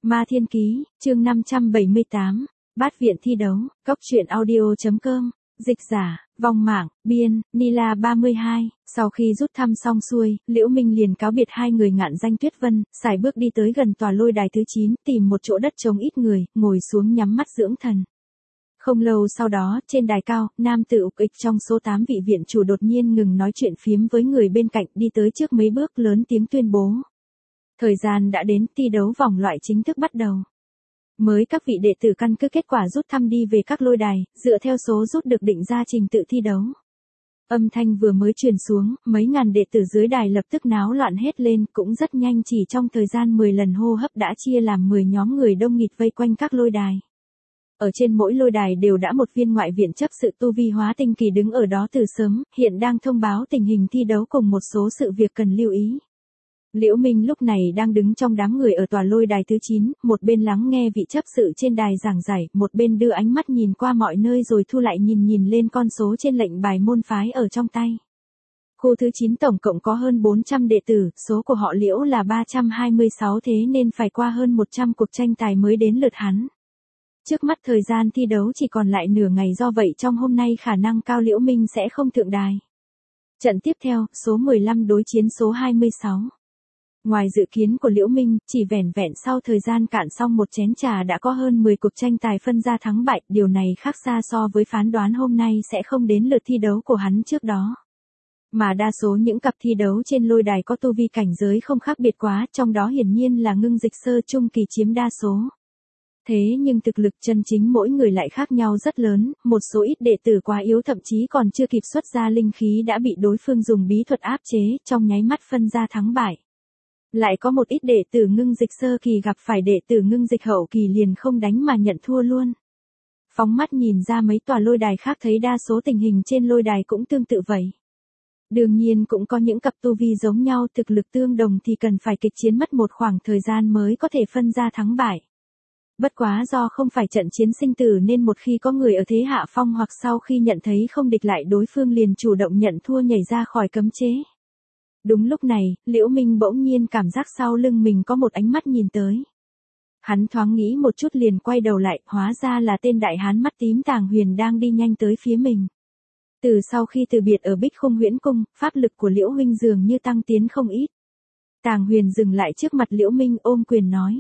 Ma Thiên Ký, chương 578, Bát viện thi đấu, Cốc truyện audio.com, dịch giả, vong mạng, biên, Nila 32, sau khi rút thăm xong xuôi, Liễu Minh liền cáo biệt hai người Ngạn Danh Tuyết Vân, sải bước đi tới gần tòa lôi đài thứ 9, tìm một chỗ đất trống ít người, ngồi xuống nhắm mắt dưỡng thần. Không lâu sau đó, trên đài cao, nam tử ục ịch trong số 8 vị viện chủ đột nhiên ngừng nói chuyện phiếm với người bên cạnh, đi tới trước mấy bước lớn tiếng tuyên bố. Thời gian đã đến, thi đấu vòng loại chính thức bắt đầu. Mới các vị đệ tử căn cứ kết quả rút thăm đi về các lôi đài, dựa theo số rút được định ra trình tự thi đấu. Âm thanh vừa mới truyền xuống, mấy ngàn đệ tử dưới đài lập tức náo loạn hết lên, cũng rất nhanh, chỉ trong thời gian 10 lần hô hấp đã chia làm 10 nhóm người đông nghịt vây quanh các lôi đài. Ở trên mỗi lôi đài đều đã một viên ngoại viện chấp sự tu vi hóa tinh kỳ đứng ở đó từ sớm, hiện đang thông báo tình hình thi đấu cùng một số sự việc cần lưu ý. Liễu Minh lúc này đang đứng trong đám người ở tòa lôi đài thứ 9, một bên lắng nghe vị chấp sự trên đài giảng giải, một bên đưa ánh mắt nhìn qua mọi nơi rồi thu lại nhìn lên con số trên lệnh bài môn phái ở trong tay. Khu thứ 9 tổng cộng có hơn 400 đệ tử, số của họ Liễu là 326, thế nên phải qua hơn 100 cuộc tranh tài mới đến lượt hắn. Trước mắt thời gian thi đấu chỉ còn lại nửa ngày, do vậy trong hôm nay khả năng cao Liễu Minh sẽ không thượng đài. Trận tiếp theo, số 15 đối chiến số 26. Ngoài dự kiến của Liễu Minh, chỉ vẻn vẹn sau thời gian cạn xong một chén trà đã có hơn 10 cuộc tranh tài phân ra thắng bại, điều này khác xa so với phán đoán hôm nay sẽ không đến lượt thi đấu của hắn trước đó. Mà đa số những cặp thi đấu trên lôi đài có tu vi cảnh giới không khác biệt quá, trong đó hiển nhiên là Ngưng Dịch sơ trung kỳ chiếm đa số. Thế nhưng thực lực chân chính mỗi người lại khác nhau rất lớn, một số ít đệ tử quá yếu thậm chí còn chưa kịp xuất ra linh khí đã bị đối phương dùng bí thuật áp chế, trong nháy mắt phân ra thắng bại. Lại có một ít đệ tử Ngưng Dịch sơ kỳ gặp phải đệ tử Ngưng Dịch hậu kỳ liền không đánh mà nhận thua luôn. Phóng mắt nhìn ra mấy tòa lôi đài khác thấy đa số tình hình trên lôi đài cũng tương tự vậy. Đương nhiên cũng có những cặp tu vi giống nhau, thực lực tương đồng thì cần phải kịch chiến mất một khoảng thời gian mới có thể phân ra thắng bại. Bất quá do không phải trận chiến sinh tử nên một khi có người ở thế hạ phong hoặc sau khi nhận thấy không địch lại đối phương liền chủ động nhận thua nhảy ra khỏi cấm chế. Đúng lúc này, Liễu Minh bỗng nhiên cảm giác sau lưng mình có một ánh mắt nhìn tới. Hắn thoáng nghĩ một chút liền quay đầu lại, hóa ra là tên đại hán mắt tím Tàng Huyền đang đi nhanh tới phía mình. Từ sau khi từ biệt ở Bích Khung Huyễn Cung, pháp lực của Liễu Huynh dường như tăng tiến không ít. Tàng Huyền dừng lại trước mặt Liễu Minh ôm quyền nói.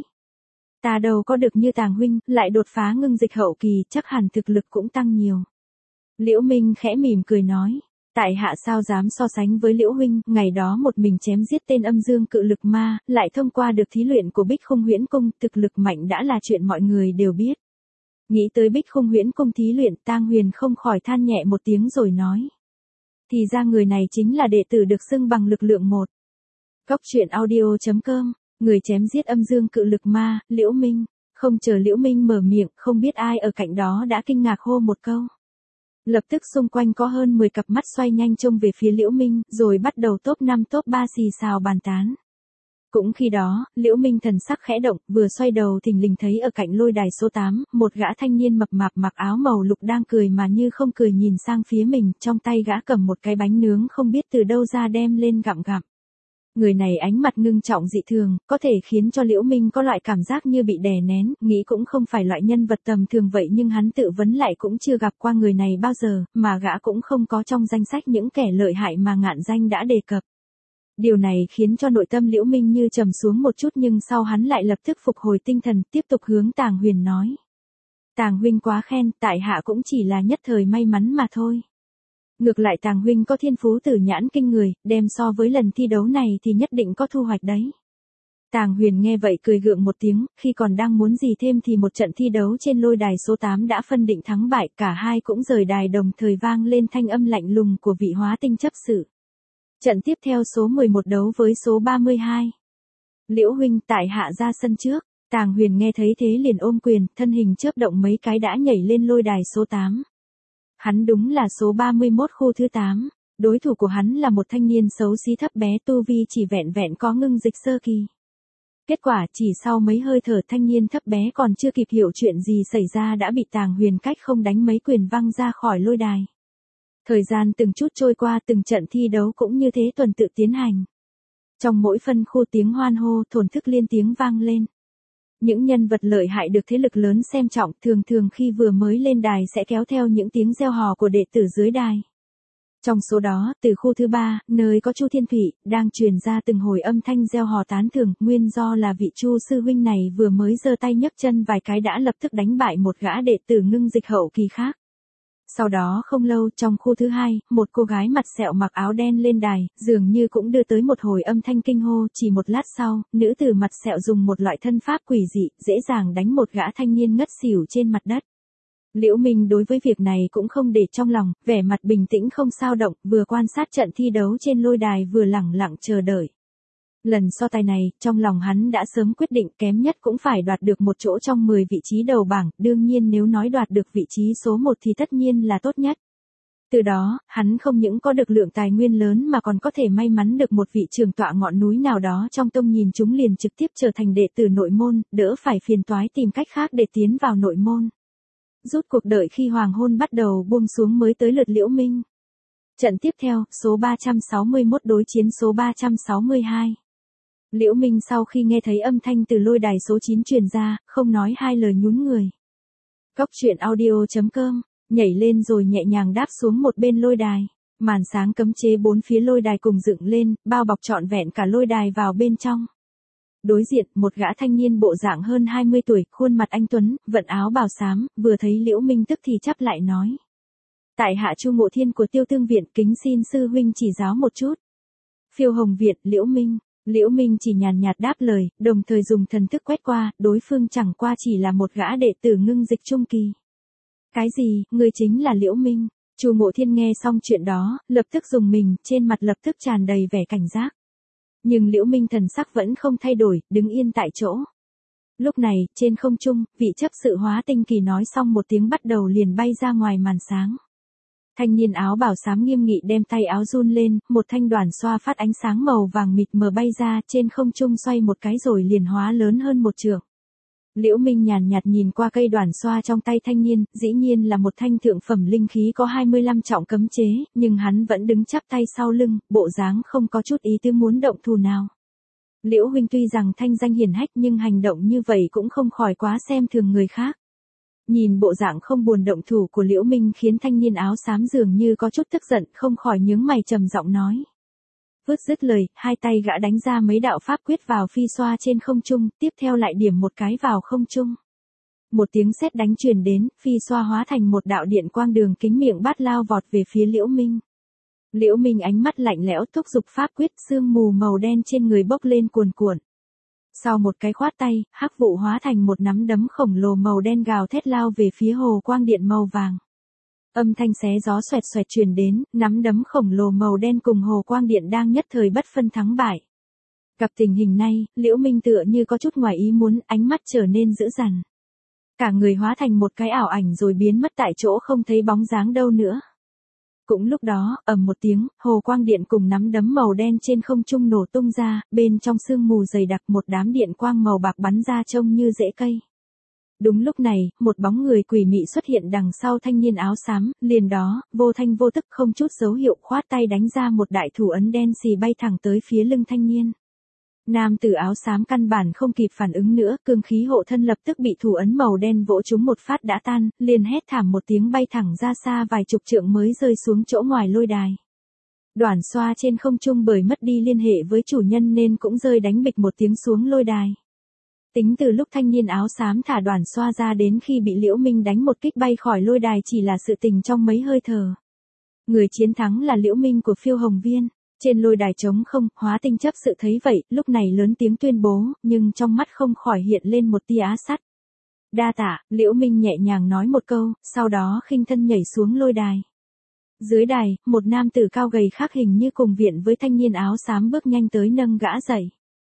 Ta đâu có được như Tàng Huynh, lại đột phá Ngưng Dịch hậu kỳ, chắc hẳn thực lực cũng tăng nhiều. Liễu Minh khẽ mỉm cười nói. Tại hạ sao dám so sánh với Liễu Huynh, ngày đó một mình chém giết tên âm dương cự lực ma, lại thông qua được thí luyện của Bích Khung Huyễn Cung, thực lực mạnh đã là chuyện mọi người đều biết. Nghĩ tới Bích Khung Huyễn Cung thí luyện, Tang Huyền không khỏi than nhẹ một tiếng rồi nói. Thì ra người này chính là đệ tử được xưng bằng lực lượng một. Cốc truyện audio.com, người chém giết âm dương cự lực ma, Liễu Minh. Không chờ Liễu Minh mở miệng, không biết ai ở cạnh đó đã kinh ngạc hô một câu. Lập tức xung quanh có hơn 10 cặp mắt xoay nhanh trông về phía Liễu Minh, rồi bắt đầu top 5 top 3 xì xào bàn tán. Cũng khi đó, Liễu Minh thần sắc khẽ động, vừa xoay đầu thình lình thấy ở cạnh lôi đài số 8, một gã thanh niên mập mạp mặc áo màu lục đang cười mà như không cười nhìn sang phía mình, trong tay gã cầm một cái bánh nướng không biết từ đâu ra đem lên gặm gặm. Người này ánh mặt ngưng trọng dị thường, có thể khiến cho Liễu Minh có loại cảm giác như bị đè nén, nghĩ cũng không phải loại nhân vật tầm thường vậy nhưng hắn tự vấn lại cũng chưa gặp qua người này bao giờ, mà gã cũng không có trong danh sách những kẻ lợi hại mà Ngạn Danh đã đề cập. Điều này khiến cho nội tâm Liễu Minh như trầm xuống một chút nhưng sau hắn lại lập tức phục hồi tinh thần, tiếp tục hướng Tàng Huyền nói. Tàng Huynh quá khen, tại hạ cũng chỉ là nhất thời may mắn mà thôi. Ngược lại Tàng Huynh có thiên phú tử nhãn kinh người, đem so với lần thi đấu này thì nhất định có thu hoạch đấy. Tàng Huyền nghe vậy cười gượng một tiếng, khi còn đang muốn gì thêm thì một trận thi đấu trên lôi đài số 8 đã phân định thắng bại, cả hai cũng rời đài đồng thời vang lên thanh âm lạnh lùng của vị hóa tinh chấp sự. Trận tiếp theo số 11 đấu với số 32. Liễu Huynh tại hạ ra sân trước, Tàng Huyền nghe thấy thế liền ôm quyền, thân hình chớp động mấy cái đã nhảy lên lôi đài số 8. Hắn đúng là số 31 khu thứ 8, đối thủ của hắn là một thanh niên xấu xí thấp bé tu vi chỉ vẹn vẹn có Ngưng Dịch sơ kỳ. Kết quả chỉ sau mấy hơi thở thanh niên thấp bé còn chưa kịp hiểu chuyện gì xảy ra đã bị Tàng Huyền cách không đánh mấy quyền văng ra khỏi lôi đài. Thời gian từng chút trôi qua, từng trận thi đấu cũng như thế tuần tự tiến hành. Trong mỗi phân khu tiếng hoan hô thổn thức liên tiếng vang lên. Những nhân vật lợi hại được thế lực lớn xem trọng thường thường khi vừa mới lên đài sẽ kéo theo những tiếng reo hò của đệ tử dưới đài. Trong số đó, từ khu thứ 3, nơi có Chu Thiên Thủy, đang truyền ra từng hồi âm thanh reo hò tán thưởng, nguyên do là vị Chu sư huynh này vừa mới giơ tay nhấc chân vài cái đã lập tức đánh bại một gã đệ tử ngưng dịch hậu kỳ khác. Sau đó không lâu, trong khu thứ 2, một cô gái mặt sẹo mặc áo đen lên đài, dường như cũng đưa tới một hồi âm thanh kinh hô, chỉ một lát sau, nữ tử mặt sẹo dùng một loại thân pháp quỷ dị, dễ dàng đánh một gã thanh niên ngất xỉu trên mặt đất. Liễu Minh đối với việc này cũng không để trong lòng, vẻ mặt bình tĩnh không sao động, vừa quan sát trận thi đấu trên lôi đài vừa lẳng lặng chờ đợi. Lần so tài này, trong lòng hắn đã sớm quyết định kém nhất cũng phải đoạt được một chỗ trong 10 vị trí đầu bảng, đương nhiên nếu nói đoạt được vị trí số 1 thì tất nhiên là tốt nhất. Từ đó, hắn không những có được lượng tài nguyên lớn mà còn có thể may mắn được một vị trưởng tọa ngọn núi nào đó trong tông nhìn chúng liền trực tiếp trở thành đệ tử nội môn, đỡ phải phiền toái tìm cách khác để tiến vào nội môn. Rút cuộc đợi khi hoàng hôn bắt đầu buông xuống mới tới lượt Liễu Minh. Trận tiếp theo, số 361 đối chiến số 362. Liễu Minh sau khi nghe thấy âm thanh từ lôi đài số 9 truyền ra, không nói hai lời nhún người. Cốc truyện audio.com, nhảy lên rồi nhẹ nhàng đáp xuống một bên lôi đài. Màn sáng cấm chế bốn phía lôi đài cùng dựng lên, bao bọc trọn vẹn cả lôi đài vào bên trong. Đối diện, một gã thanh niên bộ dạng hơn 20 tuổi, khuôn mặt anh tuấn, vận áo bào xám, vừa thấy Liễu Minh tức thì chắp lại nói. Tại hạ Chu Ngộ Thiên của Tiêu Tương Viện, kính xin sư huynh chỉ giáo một chút. Phiêu Hồng Viện, Liễu Minh. Liễu Minh chỉ nhàn nhạt đáp lời, đồng thời dùng thần thức quét qua, đối phương chẳng qua chỉ là một gã đệ tử ngưng dịch trung kỳ. Cái gì, ngươi chính là Liễu Minh? Chu Ngộ Thiên nghe xong chuyện đó, lập tức dùng mình, trên mặt lập tức tràn đầy vẻ cảnh giác. Nhưng Liễu Minh thần sắc vẫn không thay đổi, đứng yên tại chỗ. Lúc này, trên không trung, vị chấp sự Hóa Tinh Kỳ nói xong một tiếng bắt đầu liền bay ra ngoài màn sáng. Thanh niên áo bảo xám nghiêm nghị đem tay áo run lên, một thanh đoàn xoa phát ánh sáng màu vàng mịt mờ bay ra, trên không trung xoay một cái rồi liền hóa lớn hơn một trượng. Liễu Minh nhàn nhạt nhìn qua cây đoàn xoa trong tay thanh niên, dĩ nhiên là một thanh thượng phẩm linh khí có 25 trọng cấm chế, nhưng hắn vẫn đứng chắp tay sau lưng, bộ dáng không có chút ý tứ muốn động thủ nào. Liễu huynh tuy rằng thanh danh hiển hách nhưng hành động như vậy cũng không khỏi quá xem thường người khác. Nhìn bộ dạng không buồn động thủ của Liễu Minh khiến thanh niên áo xám dường như có chút tức giận, không khỏi nhướng mày trầm giọng nói. Vứt dứt lời, hai tay gã đánh ra mấy đạo pháp quyết vào phi xoa trên không trung, tiếp theo lại điểm một cái vào không trung. Một tiếng sét đánh truyền đến, phi xoa hóa thành một đạo điện quang đường kính miệng bát lao vọt về phía Liễu Minh. Liễu Minh ánh mắt lạnh lẽo thúc giục pháp quyết, sương mù màu đen trên người bốc lên cuồn cuộn. Sau một cái khoát tay, hắc vụ hóa thành một nắm đấm khổng lồ màu đen gào thét lao về phía hồ quang điện màu vàng. Âm thanh xé gió xoẹt xoẹt truyền đến, nắm đấm khổng lồ màu đen cùng hồ quang điện đang nhất thời bất phân thắng bại. Gặp tình hình này, Liễu Minh tựa như có chút ngoài ý muốn, ánh mắt trở nên dữ dằn. Cả người hóa thành một cái ảo ảnh rồi biến mất tại chỗ không thấy bóng dáng đâu nữa. Cũng lúc đó, ầm một tiếng, hồ quang điện cùng nắm đấm màu đen trên không trung nổ tung ra, bên trong sương mù dày đặc một đám điện quang màu bạc bắn ra trông như rễ cây. Đúng lúc này, một bóng người quỷ mị xuất hiện đằng sau thanh niên áo xám, liền đó, vô thanh vô tức không chút dấu hiệu khoát tay đánh ra một đại thủ ấn đen xì bay thẳng tới phía lưng thanh niên. Nam tử áo xám căn bản không kịp phản ứng nữa, cương khí hộ thân lập tức bị thủ ấn màu đen vỗ trúng một phát đã tan, liền hét thảm một tiếng bay thẳng ra xa vài chục trượng mới rơi xuống chỗ ngoài lôi đài. Đoàn xoa trên không trung bởi mất đi liên hệ với chủ nhân nên cũng rơi đánh bịch một tiếng xuống lôi đài. Tính từ lúc thanh niên áo xám thả đoàn xoa ra đến khi bị Liễu Minh đánh một kích bay khỏi lôi đài chỉ là sự tình trong mấy hơi thở. Người chiến thắng là Liễu Minh của Phiêu Hồng Viên. Trên lôi đài trống không, Hóa Tinh chấp sự thấy vậy, lúc này lớn tiếng tuyên bố, nhưng trong mắt không khỏi hiện lên một tia ác sắt. Đa tạ, Liễu Minh nhẹ nhàng nói một câu, sau đó khinh thân nhảy xuống lôi đài. Dưới đài, một nam tử cao gầy khác hình như cùng viện với thanh niên áo xám bước nhanh tới nâng gã dậy.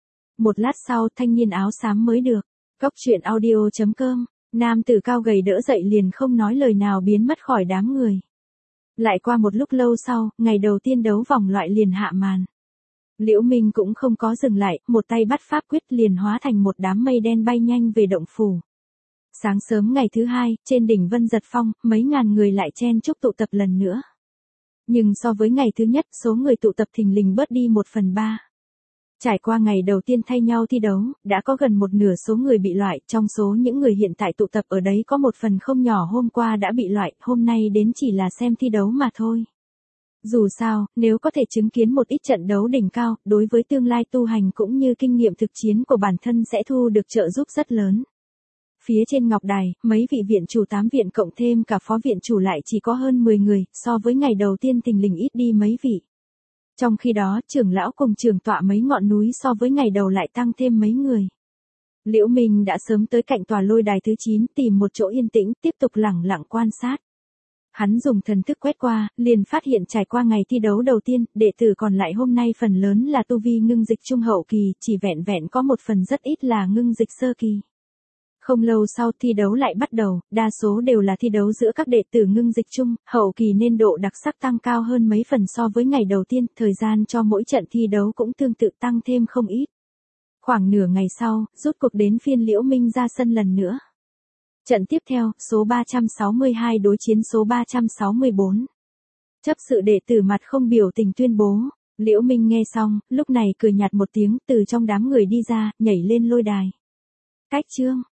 Một lát sau, thanh niên áo xám mới được. Cốc truyện audio.com, nam tử cao gầy đỡ dậy liền không nói lời nào biến mất khỏi đám người. Lại qua một lúc lâu sau, ngày đầu tiên đấu vòng loại liền hạ màn. Liễu Minh cũng không có dừng lại, một tay bắt pháp quyết liền hóa thành một đám mây đen bay nhanh về động phủ. Sáng sớm ngày thứ hai, trên đỉnh Vân Giật Phong, mấy ngàn người lại chen chúc tụ tập lần nữa. Nhưng so với ngày thứ nhất, số người tụ tập thình lình bớt đi 1/3. Trải qua ngày đầu tiên thay nhau thi đấu, đã có gần một nửa số người bị loại, trong số những người hiện tại tụ tập ở đấy có một phần không nhỏ hôm qua đã bị loại, hôm nay đến chỉ là xem thi đấu mà thôi. Dù sao, nếu có thể chứng kiến một ít trận đấu đỉnh cao, đối với tương lai tu hành cũng như kinh nghiệm thực chiến của bản thân sẽ thu được trợ giúp rất lớn. Phía trên ngọc đài, mấy vị viện chủ 8 viện cộng thêm cả phó viện chủ lại chỉ có hơn 10 người, so với ngày đầu tiên thình lình ít đi mấy vị. Trong khi đó, trưởng lão cùng trưởng tọa mấy ngọn núi so với ngày đầu lại tăng thêm mấy người. Liễu Minh đã sớm tới cạnh tòa lôi đài thứ 9 tìm một chỗ yên tĩnh, tiếp tục lẳng lặng quan sát. Hắn dùng thần thức quét qua, liền phát hiện trải qua ngày thi đấu đầu tiên, đệ tử còn lại hôm nay phần lớn là tu vi ngưng dịch trung hậu kỳ, chỉ vẹn vẹn có một phần rất ít là ngưng dịch sơ kỳ. Không lâu sau thi đấu lại bắt đầu, đa số đều là thi đấu giữa các đệ tử ngưng dịch trung, hậu kỳ nên độ đặc sắc tăng cao hơn mấy phần so với ngày đầu tiên, thời gian cho mỗi trận thi đấu cũng tương tự tăng thêm không ít. Khoảng nửa ngày sau, rút cuộc đến phiên Liễu Minh ra sân lần nữa. Trận tiếp theo, số 362 đối chiến số 364. Chấp sự đệ tử mặt không biểu tình tuyên bố. Liễu Minh nghe xong, lúc này cười nhạt một tiếng, từ trong đám người đi ra, nhảy lên lôi đài. Cách chương